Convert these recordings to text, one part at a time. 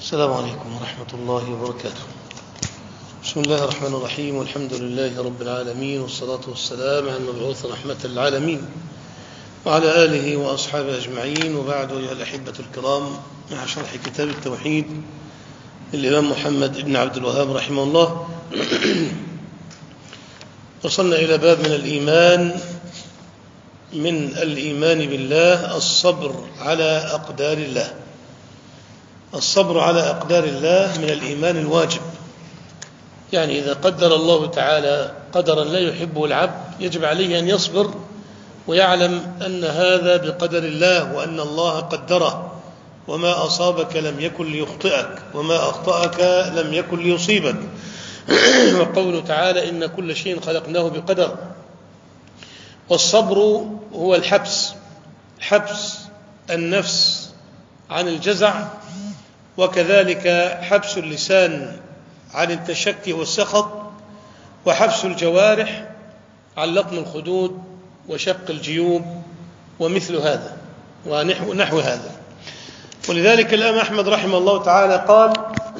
السلام عليكم ورحمة الله وبركاته. بسم الله الرحمن الرحيم، والحمد لله رب العالمين، والصلاة والسلام على المبعوث رحمة للعالمين وعلى آله وأصحابه أجمعين، وبعد. أيها الأحبة الكرام، مع شرح كتاب التوحيد للإمام محمد بن عبد الوهاب رحمه الله، وصلنا إلى باب من الإيمان بالله الصبر على أقدار الله. الصبر على أقدار الله من الإيمان الواجب، يعني إذا قدر الله تعالى قدرا لا يحبه العبد يجب عليه أن يصبر ويعلم أن هذا بقدر الله، وأن الله قدره، وما أصابك لم يكن ليخطئك، وما أخطأك لم يكن ليصيبك. وقوله تعالى: إن كل شيء خلقناه بقدر. والصبر هو حبس النفس عن الجزع، وكذلك حبس اللسان عن التشكي والسخط، وحبس الجوارح عن لطم الخدود وشق الجيوب ومثل هذا ونحو هذا. ولذلك الإمام أحمد رحمه الله تعالى قال: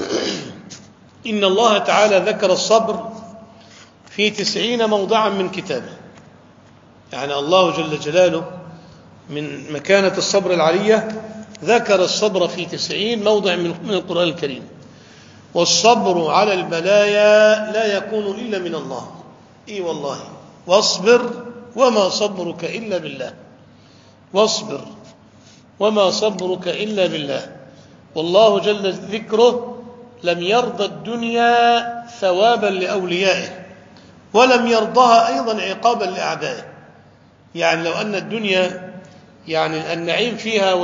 إن الله تعالى ذكر الصبر في 90 موضعا من كتابه. يعني الله جل جلاله من مكانة الصبر العلية ذكر الصبر في 90 موضع من القرآن الكريم. والصبر على البلايا لا يكون إلا من الله. إي والله، واصبر وما صبرك إلا بالله. واصبر وما صبرك إلا بالله. والله جل ذكره لم يرضى الدنيا ثوابا لأوليائه، ولم يرضها أيضا عقابا لأعدائه. يعني لو أن الدنيا، يعني النعيم فيها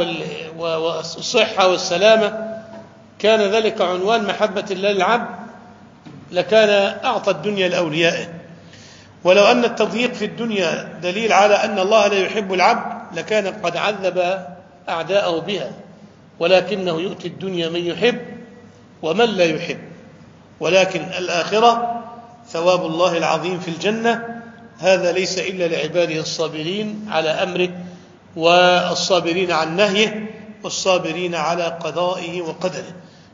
والصحة والسلامة، كان ذلك عنوان محبة الله للعبد، لكان أعطى الدنيا لأوليائه. ولو أن التضييق في الدنيا دليل على أن الله لا يحب العبد، لكان قد عذب أعداءه بها. ولكنه يؤتي الدنيا من يحب ومن لا يحب. ولكن الآخرة ثواب الله العظيم في الجنة، هذا ليس إلا لعباده الصابرين على أمره، والصابرين عن نهيه، والصابرين على قضائه وقدره.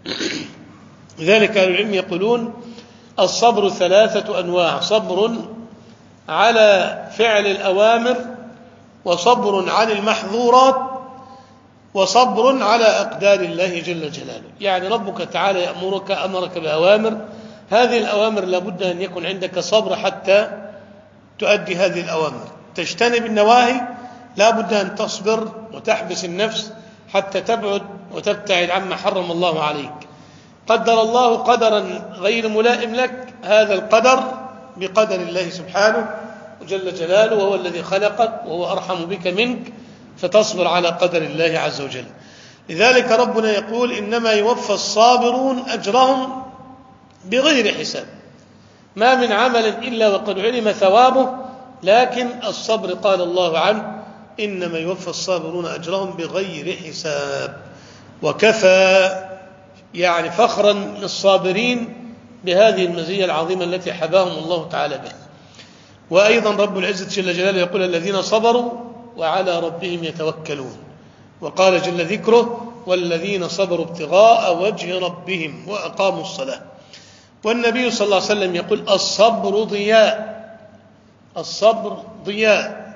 لذلك أهل العلم يقولون: الصبر 3 أنواع: صبر على فعل الأوامر، وصبر عن المحظورات، وصبر على أقدار الله جل جلاله. يعني ربك تعالى أمرك بأوامر، هذه الأوامر لابد أن يكون عندك صبر حتى تؤدي هذه الأوامر. تجتنب النواهي، لابد أن تصبر وتحبس النفس حتى تبعد وتبتعد عما حرم الله عليك. قدر الله قدرا غير ملائم لك، هذا القدر بقدر الله سبحانه وجل جلاله، وهو الذي خلقك وهو أرحم بك منك، فتصبر على قدر الله عز وجل. لذلك ربنا يقول: إنما يوفى الصابرون أجرهم بغير حساب. ما من عمل إلا وقد علم ثوابه، لكن الصبر قال الله عنه: إنما يوفى الصابرون أجرهم بغير حساب. وكفى يعني فخرا للصابرين بهذه المزية العظيمة التي حباهم الله تعالى بها. وأيضا رب العزة جل جلاله يقول: الذين صبروا وعلى ربهم يتوكلون. وقال جل ذكره: والذين صبروا ابتغاء وجه ربهم وأقاموا الصلاة. والنبي صلى الله عليه وسلم يقول: الصبر ضياء. الصبر ضياء.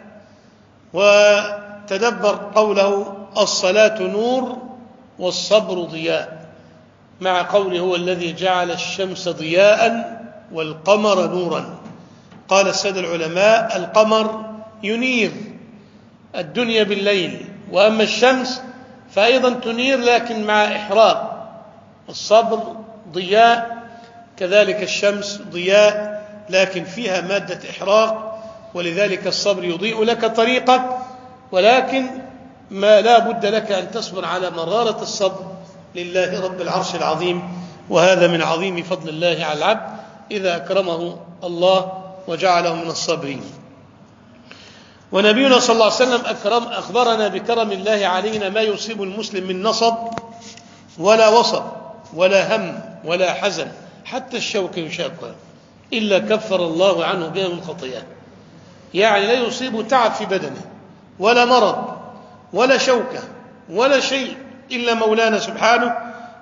وتدبر قوله: الصلاة نور والصبر ضياء، مع قوله: هو الذي جعل الشمس ضياء والقمر نورا. قال السادة العلماء: القمر ينير الدنيا بالليل، وأما الشمس فأيضا تنير لكن مع إحراق. الصبر ضياء، كذلك الشمس ضياء لكن فيها مادة إحراق. ولذلك الصبر يضيء لك طريقك، ولكن ما لا بد لك أن تصبر على مرارة الصبر لله رب العرش العظيم. وهذا من عظيم فضل الله على العبد إذا أكرمه الله وجعله من الصابرين. ونبينا صلى الله عليه وسلم أخبرنا بكرم الله علينا ما يصيب المسلم من نصب ولا وصب ولا هم ولا حزن، حتى الشوك يشاقها، إلا كفر الله عنه بها من خطيئة. يعني لا يصيب تعب في بدنه ولا مرض ولا شوكة ولا شيء إلا مولانا سبحانه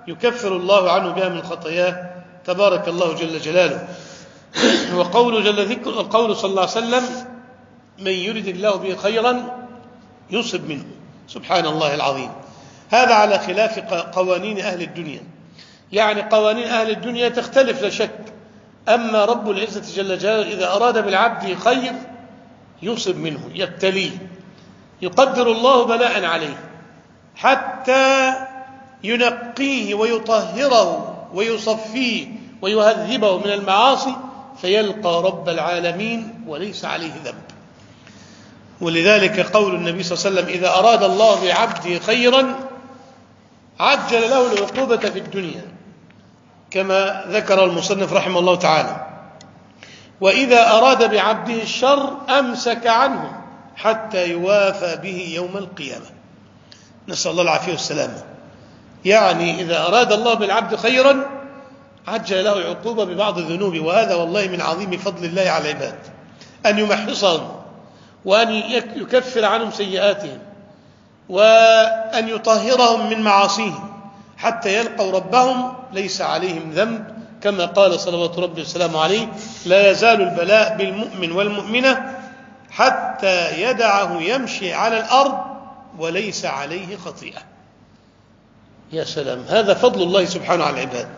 يكفر الله عنه بها من خطاياه تبارك الله جل جلاله. وقوله جل ذكر القول صلى الله عليه وسلم: من يرد الله به خيرا يصب منه. سبحان الله العظيم. هذا على خلاف قوانين أهل الدنيا، يعني قوانين أهل الدنيا تختلف لا شك، أما رب العزة جل جلاله إذا أراد بالعبد خير يصب منه، يبتليه، يقدر الله بلاء عليه حتى ينقيه ويطهره ويصفيه ويهذبه من المعاصي، فيلقى رب العالمين وليس عليه ذنب. ولذلك قول النبي صلى الله عليه وسلم: إذا أراد الله بعبده خيرا عجل له العقوبة في الدنيا، كما ذكر المصنف رحمه الله تعالى، وإذا أراد بعبده الشر أمسك عنه حتى يوافى به يوم القيامة. نسأل الله العافية والسلامة. يعني إذا أراد الله بالعبد خيرا عجل له العقوبة ببعض الذنوب، وهذا والله من عظيم فضل الله على العباد، أن يمحصهم وأن يكفر عنهم سيئاتهم وأن يطهرهم من معاصيهم حتى يلقوا ربهم ليس عليهم ذنب، كما قال صلوات ربي وسلامه عليه: لا يزال البلاء بالمؤمن والمؤمنة حتى يدعه يمشي على الأرض وليس عليه خطيئة. يا سلام، هذا فضل الله سبحانه على العباد.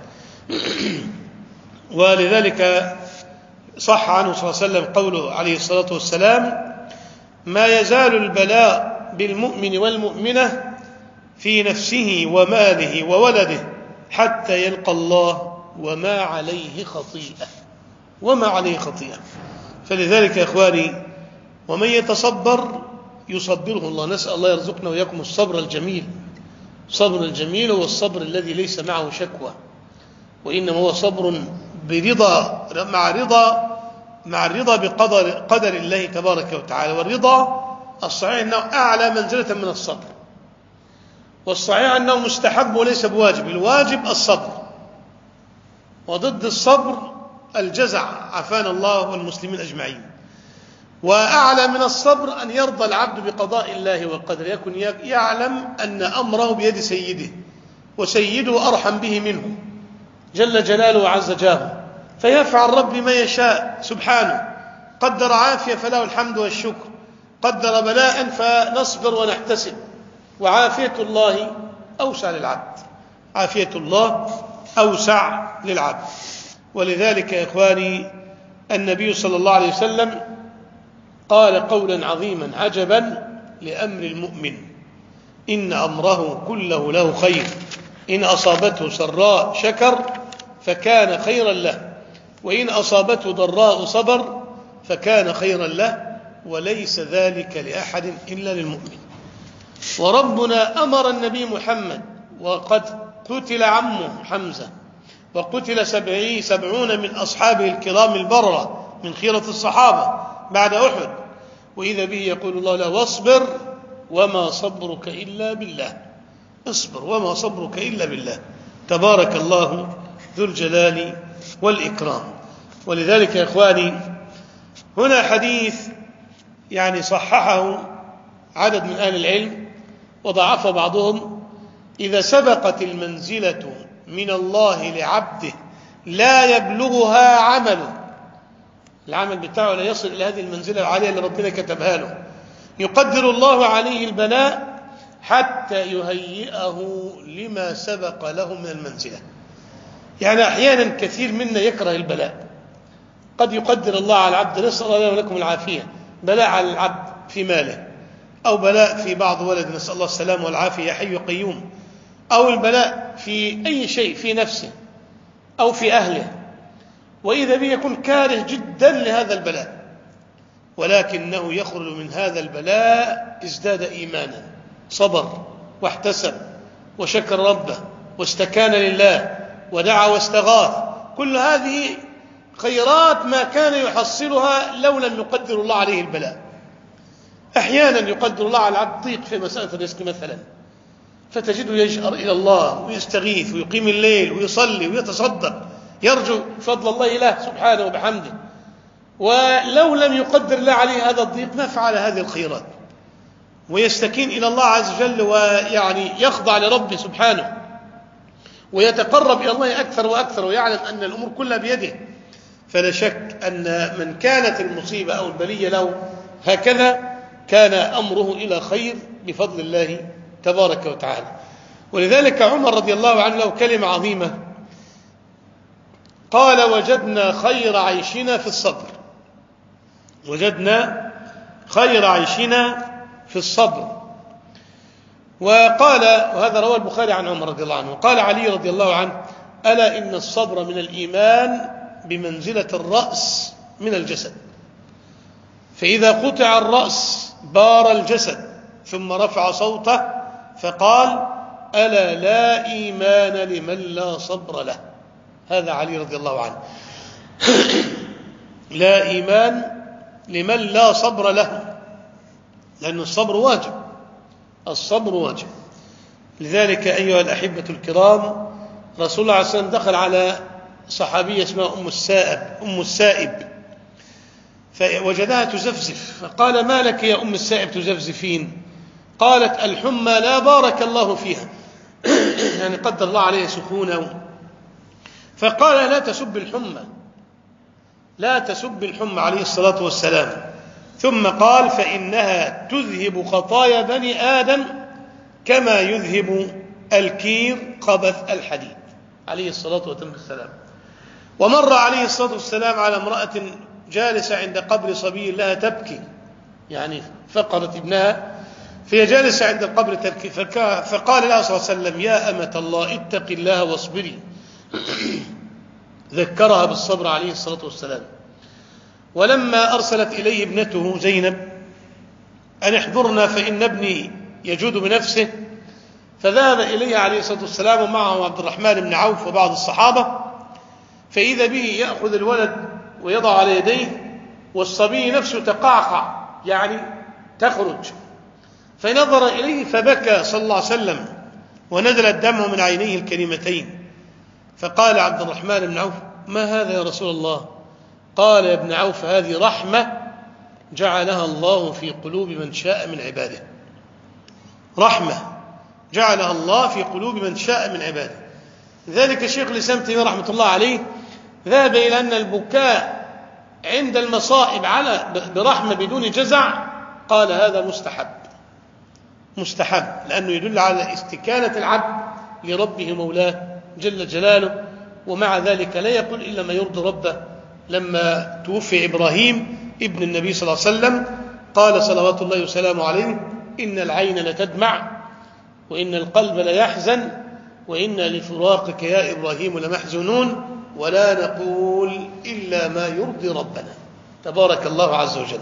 ولذلك صح عنه صلى الله عليه وسلم قوله عليه الصلاة والسلام: ما يزال البلاء بالمؤمن والمؤمنة في نفسه وماله وولده حتى يلقى الله وما عليه خطيئة. وما عليه خطيئة. فلذلك يا إخواني، ومن يتصبر يصبره الله. نسأل الله يرزقنا وإياكم الصبر الجميل. صبر الجميل هو الصبر الذي ليس معه شكوى، وإنما هو صبر برضا، مع الرضا بقدر الله تبارك وتعالى. والرضا الصحيح أنه أعلى منزلة من الصبر، والصحيح أنه مستحب وليس بواجب. الواجب الصبر، وضد الصبر الجزع، عافانا الله والمسلمين أجمعين. وأعلى من الصبر أن يرضى العبد بقضاء الله وقدره، يكن يعلم أن أمره بيد سيده، وسيده أرحم به منه جل جلاله وعز جاره، فيفعل رب ما يشاء سبحانه. قدر عافية فله الحمد والشكر، قدر بلاء فنصبر ونحتسب. وعافية الله أوسع للعبد، عافية الله أوسع للعبد. ولذلك يا إخواني النبي صلى الله عليه وسلم قال قولا عظيما: عجبا لأمر المؤمن، إن أمره كله له خير، إن أصابته سراء شكر فكان خيرا له، وإن أصابته ضراء صبر فكان خيرا له، وليس ذلك لأحد إلا للمؤمن. وربنا أمر النبي محمد، وقد قتل عمه حمزة، وقتل 70 من أصحابه الكرام البررة من خيرة الصحابة بعد أحد، وإذا به يقول الله له: واصبر وما صبرك إلا بالله. اصبر وما صبرك إلا بالله. تبارك الله ذو الجلال والإكرام. ولذلك يا إخواني هنا حديث يعني صححه عدد من أهل العلم وضعف بعضهم: إذا سبقت المنزلة من الله لعبده لا يبلغها عمله، العمل بتاعه لا يصل إلى هذه المنزلة العالية اللي ربنا كتبها له، يقدر الله عليه البلاء حتى يهيئه لما سبق له من المنزلة. يعني أحيانا كثير منا يكره البلاء، قد يقدر الله على العبد، نسأل الله ولكم العافية، بلاء على العبد في ماله، أو بلاء في بعض ولد، نسأل الله السلام والعافية يا حي قيوم، أو البلاء في أي شيء في نفسه أو في أهله، وإذا به يكون كاره جدا لهذا البلاء، ولكنه يخرج من هذا البلاء ازداد إيمانا، صبر واحتسب وشكر ربه واستكان لله ودعا واستغاث. كل هذه خيرات ما كان يحصلها لو لم يقدر الله عليه البلاء. أحيانا يقدر الله على العبد ضيق في مسألة الرزق مثلا، فتجده يجأر إلى الله ويستغيث ويقيم الليل ويصلي ويتصدق، يرجو فضل الله له سبحانه وبحمده. ولو لم يقدر الله عليه هذا الضيق ما فعل هذه الخيرات، ويستكين إلى الله عز وجل ويعني يخضع لربه سبحانه. ويتقرب إلى الله أكثر وأكثر ويعلم أن الأمور كلها بيده، فلا شك أن من كانت المصيبة أو البلية له هكذا كان أمره إلى خير بفضل الله تبارك وتعالى. ولذلك عمر رضي الله عنه له كلمة عظيمة، قال: وجدنا خير عيشنا في الصبر. وجدنا خير عيشنا في الصبر. وقال، وهذا رواه البخاري عن عمر رضي الله عنه، قال علي رضي الله عنه: ألا إن الصبر من الإيمان بمنزلة الرأس من الجسد، فإذا قطع الرأس بار الجسد. ثم رفع صوته فقال: ألا لا إيمان لمن لا صبر له. هذا علي رضي الله عنه. لا إيمان لمن لا صبر له، لأن الصبر واجب، الصبر واجب. لذلك أيها الأحبة الكرام، رسول الله عليه وسلم دخل على صحابية اسمها أم السائب، فوجدها تزفزف، فقال: ما لك يا أم السائب تزفزفين؟ قالت: الحمى لا بارك الله فيها، يعني قدر الله عليها سخونة. فقال: لا تسب الحمى، لا تسب الحمى عليه الصلاة والسلام. ثم قال: فإنها تذهب خطايا بني آدم كما يذهب الكير خبث الحديد، عليه الصلاة والسلام. ومر عليه الصلاة والسلام على امرأة جالسة عند قبر صبي لها تبكي، يعني فقدت ابنها، فهي جالسة عند القبر تبكي، فقال لها صلى الله عليه وسلم: يا أمة الله اتق الله واصبري. ذكرها بالصبر عليه الصلاة والسلام. ولما أرسلت إليه ابنته زينب أن احضرنا فإن ابني يجود بنفسه، فذهب إليها عليه الصلاة والسلام ومعه عبد الرحمن بن عوف وبعض الصحابة، فإذا به يأخذ الولد ويضع على يديه، والصبي نفسه تقعقع، يعني تخرج. فنظر إليه فبكى صلى الله عليه وسلم ونزلت دمه من عينيه الكريمتين. فقال عبد الرحمن بن عوف: ما هذا يا رسول الله؟ قال: يا ابن عوف، هذه رحمة جعلها الله في قلوب من شاء من عباده، رحمة جعلها الله في قلوب من شاء من عباده. لذلك الشيخ الإسلام تيمية رحمة الله عليه ذهب إلى أن البكاء عند المصائب برحمة بدون جزع، قال هذا مستحب، لأنه يدل على استكانة العبد لربه مولاه جل جلاله. ومع ذلك لا يقول إلا ما يرضي ربه. لما توفي إبراهيم ابن النبي صلى الله عليه وسلم قال صلوات الله وسلامه عليه: إن العين لتدمع وإن القلب ليحزن وإنا لفراقك يا إبراهيم لمحزونون ولا نقول إلا ما يرضي ربنا تبارك الله عز وجل.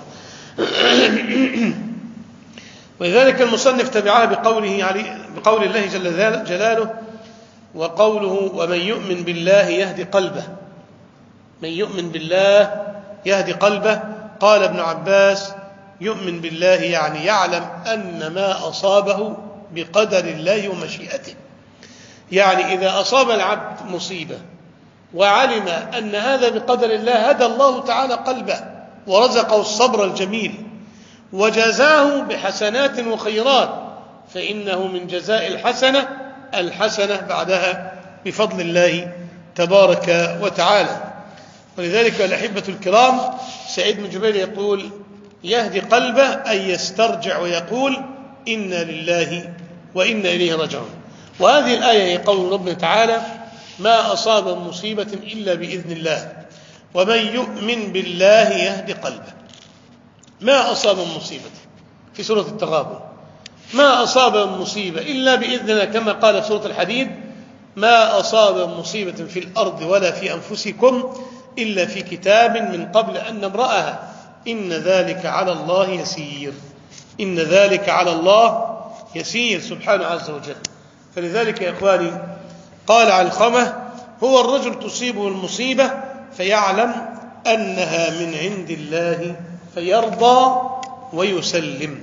ولذلك المصنف تبعها بقول الله جل جلاله وقوله: ومن يؤمن بالله يهدي قلبه. من يؤمن بالله يهدي قلبه. قال ابن عباس: يؤمن بالله يعني يعلم أن ما أصابه بقدر الله ومشيئته، يعني إذا أصاب العبد مصيبة وعلم أن هذا بقدر الله هدى الله تعالى قلبه ورزقه الصبر الجميل وجزاه بحسنات وخيرات، فإنه من جزاء الحسنة بعدها بفضل الله تبارك وتعالى. ولذلك الأحبة الكرام سعيد بن جبير يقول: يهدي قلبه أن يسترجع ويقول إنا لله وإنا إليه راجعون. وهذه الآية هي قول ربنا تعالى: ما أصاب مصيبة إلا بإذن الله ومن يؤمن بالله يهدي قلبه. ما أصاب مصيبة في سورة التغابن، ما أصاب مصيبة إلا بإذن الله، كما قال في سورة الحديد: ما أصاب مصيبة في الأرض ولا في أنفسكم إلا في كتاب من قبل أن نبرأها إن ذلك على الله يسير. إن ذلك على الله يسير سبحانه عز وجل. فلذلك يا إخواني قال علقمة: هو الرجل تصيبه المصيبة فيعلم أنها من عند الله فيرضى ويسلم.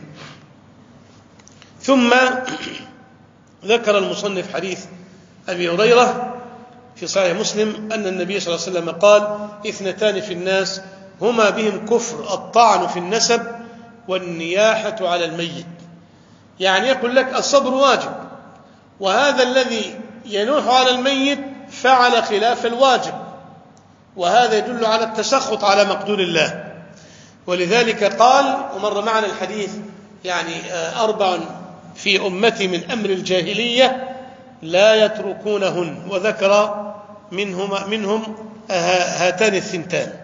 ثم ذكر المصنف حديث أبي هريرة في صحيح مسلم أن النبي صلى الله عليه وسلم قال: 2 في الناس هما بهم كفر: الطعن في النسب والنياحة على الميت. يعني يقول لك الصبر واجب، وهذا الذي ينوح على الميت فعل خلاف الواجب، وهذا يدل على التسخط على مقدور الله. ولذلك قال، ومر معنا الحديث، يعني 4 في أمتي من أمر الجاهلية لا يتركونهن، وذكر منهم هاتان الثنتان.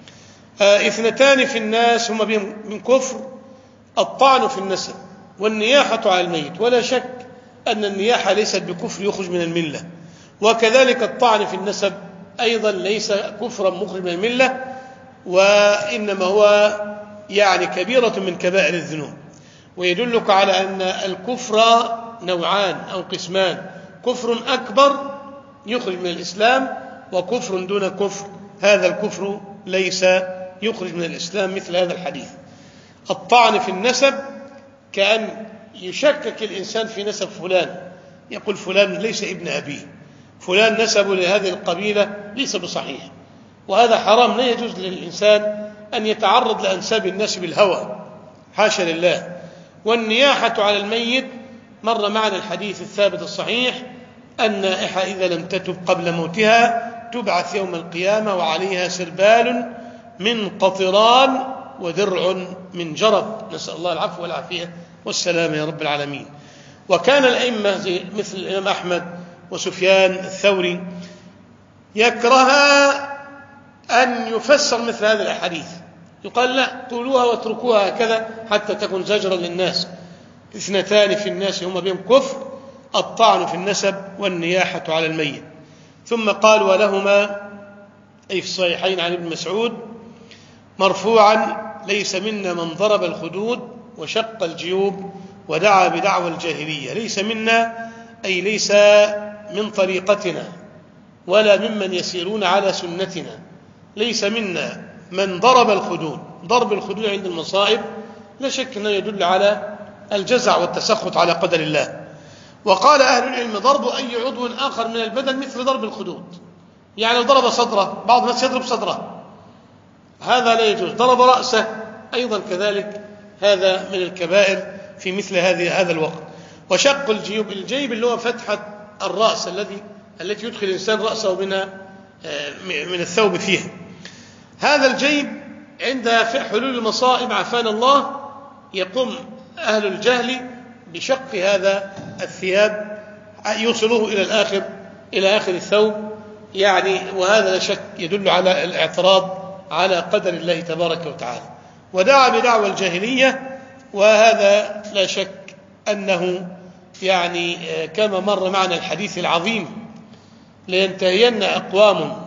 2 في الناس هما من كفر: الطعن في النسب والنياحة على الميت. ولا شك أن النياحة ليست بكفر يخرج من الملة، وكذلك الطعن في النسب أيضا ليس كفرا مخرج من الملة، وإنما هو يعني كبيرة من كبائر الذنوب. ويدلك على أن الكفر نوعان أو قسمان: كفر أكبر يخرج من الإسلام، وكفر دون كفر، هذا الكفر ليس يخرج من الإسلام مثل هذا الحديث. الطعن في النسب كأن يشكك الإنسان في نسب فلان، يقول فلان ليس ابن أبيه، فلان نسبه لهذه القبيلة ليس بصحيح، وهذا حرام. لا يجوز للإنسان أن يتعرض لأنساب الناس بالهوى، حاشا لله. والنياحة على الميت مر معنا الحديث الثابت الصحيح: النائحة إذا لم تتب قبل موتها تبعث يوم القيامة وعليها سربال من قطران ودرع من جرب، نسأل الله العفو والعافية والسلام يا رب العالمين. وكان الأئمة مثل الإمام أحمد وسفيان الثوري يكره أن يفسر مثل هذه الأحاديث، يقال لا، قولوها واتركوها هكذا حتى تكون زجرا للناس. 2 في الناس هما بهم كفر: الطعن في النسب والنياحة على الميت. ثم قال: ولهما، أي في الصحيحين، عن ابن مسعود مرفوعا: ليس منا من ضرب الخدود وشق الجيوب ودعا بدعوى الجاهلية. ليس منا أي ليس من طريقتنا ولا ممن يسيرون على سنتنا. ليس منا من ضرب الخدود. ضرب الخدود عند المصائب لا شك أنه يدل على الجزع والتسخط على قدر الله. وقال أهل العلم: ضرب أي عضو آخر من البدن مثل ضرب الخدود، يعني ضرب صدره، بعض الناس يضرب صدره، هذا لا يجوز. ضرب رأسه أيضا كذلك، هذا من الكبائر في مثل هذا الوقت. وشق الجيوب، الجيب اللي هو فتحة الرأس التي يدخل الإنسان رأسه من الثوب فيها. هذا الجيب عند حلول المصائب عافانا الله يقوم أهل الجهل بشق هذا الثياب يوصلوه إلى آخر الثوب، يعني وهذا لا شك يدل على الاعتراض على قدر الله تبارك وتعالى. ودعا بدعوى الجاهلية، وهذا لا شك أنه يعني كما مر معنا الحديث العظيم: لينتهين أقوام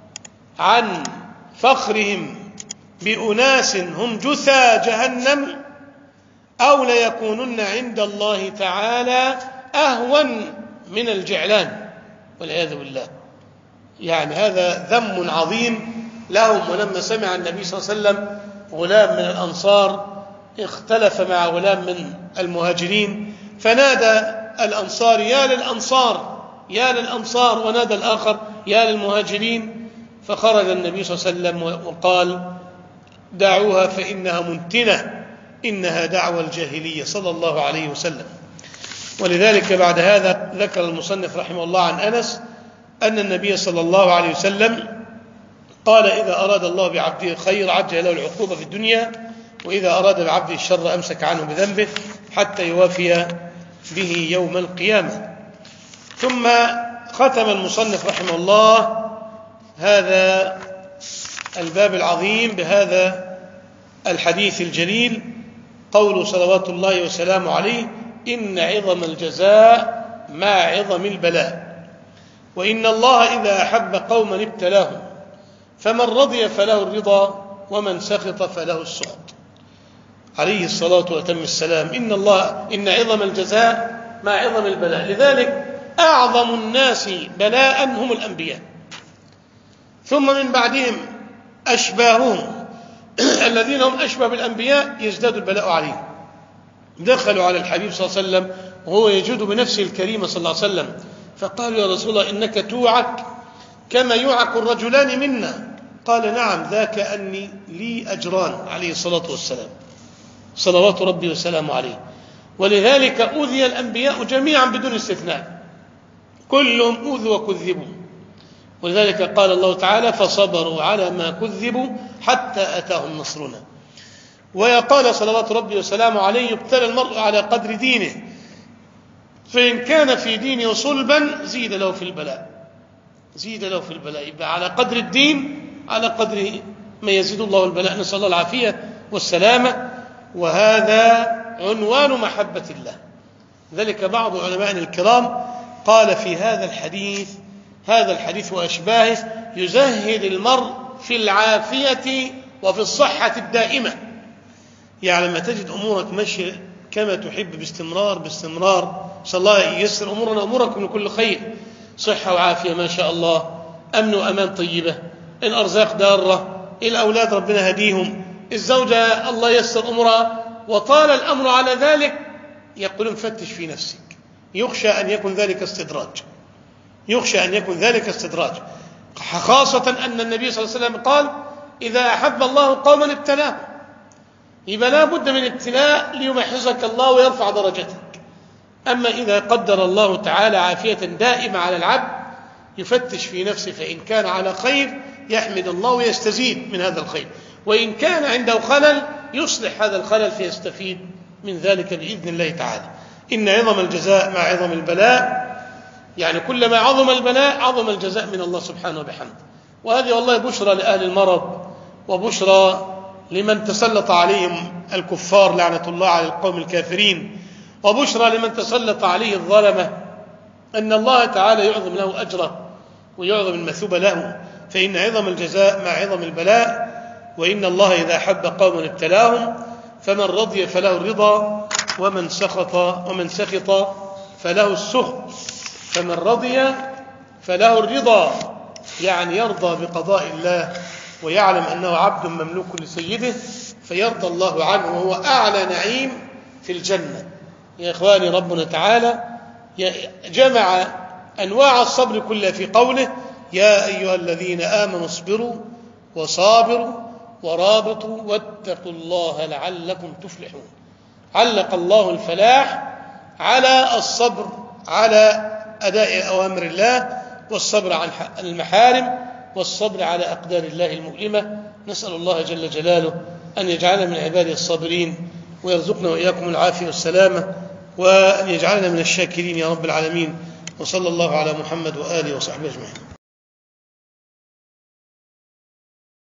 عن فخرهم بأناس هم جثى جهنم أو ليكونن عند الله تعالى أهون من الجعلان، والعياذ بالله. يعني هذا ذم عظيم لهم. ولما سمع النبي صلى الله عليه وسلم غلام من الأنصار اختلف مع غلام من المهاجرين، فنادى الأنصار: يا للأنصار يا للأنصار، ونادى الآخر: يا للمهاجرين. فخرج النبي صلى الله عليه وسلم وقال: دعوها فإنها منتنة، إنها دعوى الجاهلية، صلى الله عليه وسلم. ولذلك بعد هذا ذكر المصنف رحمه الله عن أنس أن النبي صلى الله عليه وسلم قال: إذا أراد الله بعبده الخير عجل له العقوبة في الدنيا، وإذا أراد بعبده الشر أمسك عنه بذنبه حتى يوافي به يوم القيامة. ثم ختم المصنف رحمه الله هذا الباب العظيم بهذا الحديث الجليل، قول صلوات الله وسلامه عليه: إن عظم الجزاء مع عظم البلاء، وإن الله إذا أحب قوما ابتلاهم، فمن رضي فله الرضا ومن سخط فله السخط. عليه الصلاة وأتم السلام. إن عظم الجزاء مع عظم البلاء. لذلك أعظم الناس بلاء هم الأنبياء، ثم من بعدهم أشباههم الذين هم أشبه بالأنبياء يزداد البلاء عليهم. دخلوا على الحبيب صلى الله عليه وسلم وهو يجود بنفسه الكريمة صلى الله عليه وسلم، فقالوا: يا رسول الله إنك توعك كما يوعك الرجلان منا. قال: نعم، ذاك أني لي أجران، عليه الصلاة والسلام، صلوات ربي وسلامه عليه. ولذلك أوذي الأنبياء جميعا بدون استثناء، كلهم أوذوا وكذبوا. ولذلك قال الله تعالى فصبروا على ما كذبوا حتى أتاهم نصرنا. وقال صلوات ربي وسلامه عليه يبتلى المرء على قدر دينه، فإن كان في دينه صلبا زيد له في البلاء، زيد له في البلاء. يبقى على قدر الدين على قدر ما يزيد الله البلاء، نسأل الله العافية والسلامة. وهذا عنوان محبة الله. ذلك بعض علماء الكرام قال في هذا الحديث وأشباهه يزهد المرء في العافية وفي الصحة الدائمة. يعني لما تجد أمورك ماشية كما تحب باستمرار، صلى الله ييسر أمورنا أموركم لكل خير، صحة وعافية ما شاء الله، أمن وأمان طيبة، الأرزاق دارة، الأولاد ربنا هديهم، الزوجة الله ييسر أمورها، وطال الأمر على ذلك، يقولون فتش في نفسك، يخشى أن يكون ذلك استدراج، خاصة أن النبي صلى الله عليه وسلم قال إذا أحب الله قوما ابتلاهم. يبقى لا بد من ابتلاء ليمحصك الله ويرفع درجتك. أما إذا قدر الله تعالى عافية دائمة على العبد يفتش في نفسه، فإن كان على خير يحمد الله ويستزيد من هذا الخير، وإن كان عنده خلل يصلح هذا الخلل فيستفيد من ذلك بإذن الله تعالى. إن عظم الجزاء مع عظم البلاء، يعني كلما عظم البلاء عظم الجزاء من الله سبحانه وبحمده. وهذه والله بشرى لأهل المرض، وبشرى لمن تسلط عليهم الكفار لعنة الله على القوم الكافرين، وبشرى لمن تسلط عليه الظلمة، أن الله تعالى يعظم له أجره ويعظم المثوبة له. فإن عظم الجزاء مع عظم البلاء. وإن الله إذا أحب قوما ابتلاهم، فمن رضي فله الرضا ومن سخط فله السخط. فمن رضي فله الرضا، يعني يرضى بقضاء الله ويعلم أنه عبد مملوك لسيده فيرضى الله عنه، وهو أعلى نعيم في الجنة. يا إخواني، ربنا تعالى جمع أنواع الصبر كلها في قوله يا أيها الذين آمنوا اصبروا وصابروا ورابطوا واتقوا الله لعلكم تفلحون. علق الله الفلاح على الصبر على أداء أوامر الله، والصبر عن المحارم، والصبر على أقدار الله المؤلمة. نسأل الله جل جلاله أن يجعلنا من عباده الصابرين، ويرزقنا وإياكم العافية والسلامة، وأن يجعلنا من الشاكرين يا رب العالمين. وصلى الله على محمد وآله وصحبه أجمعين.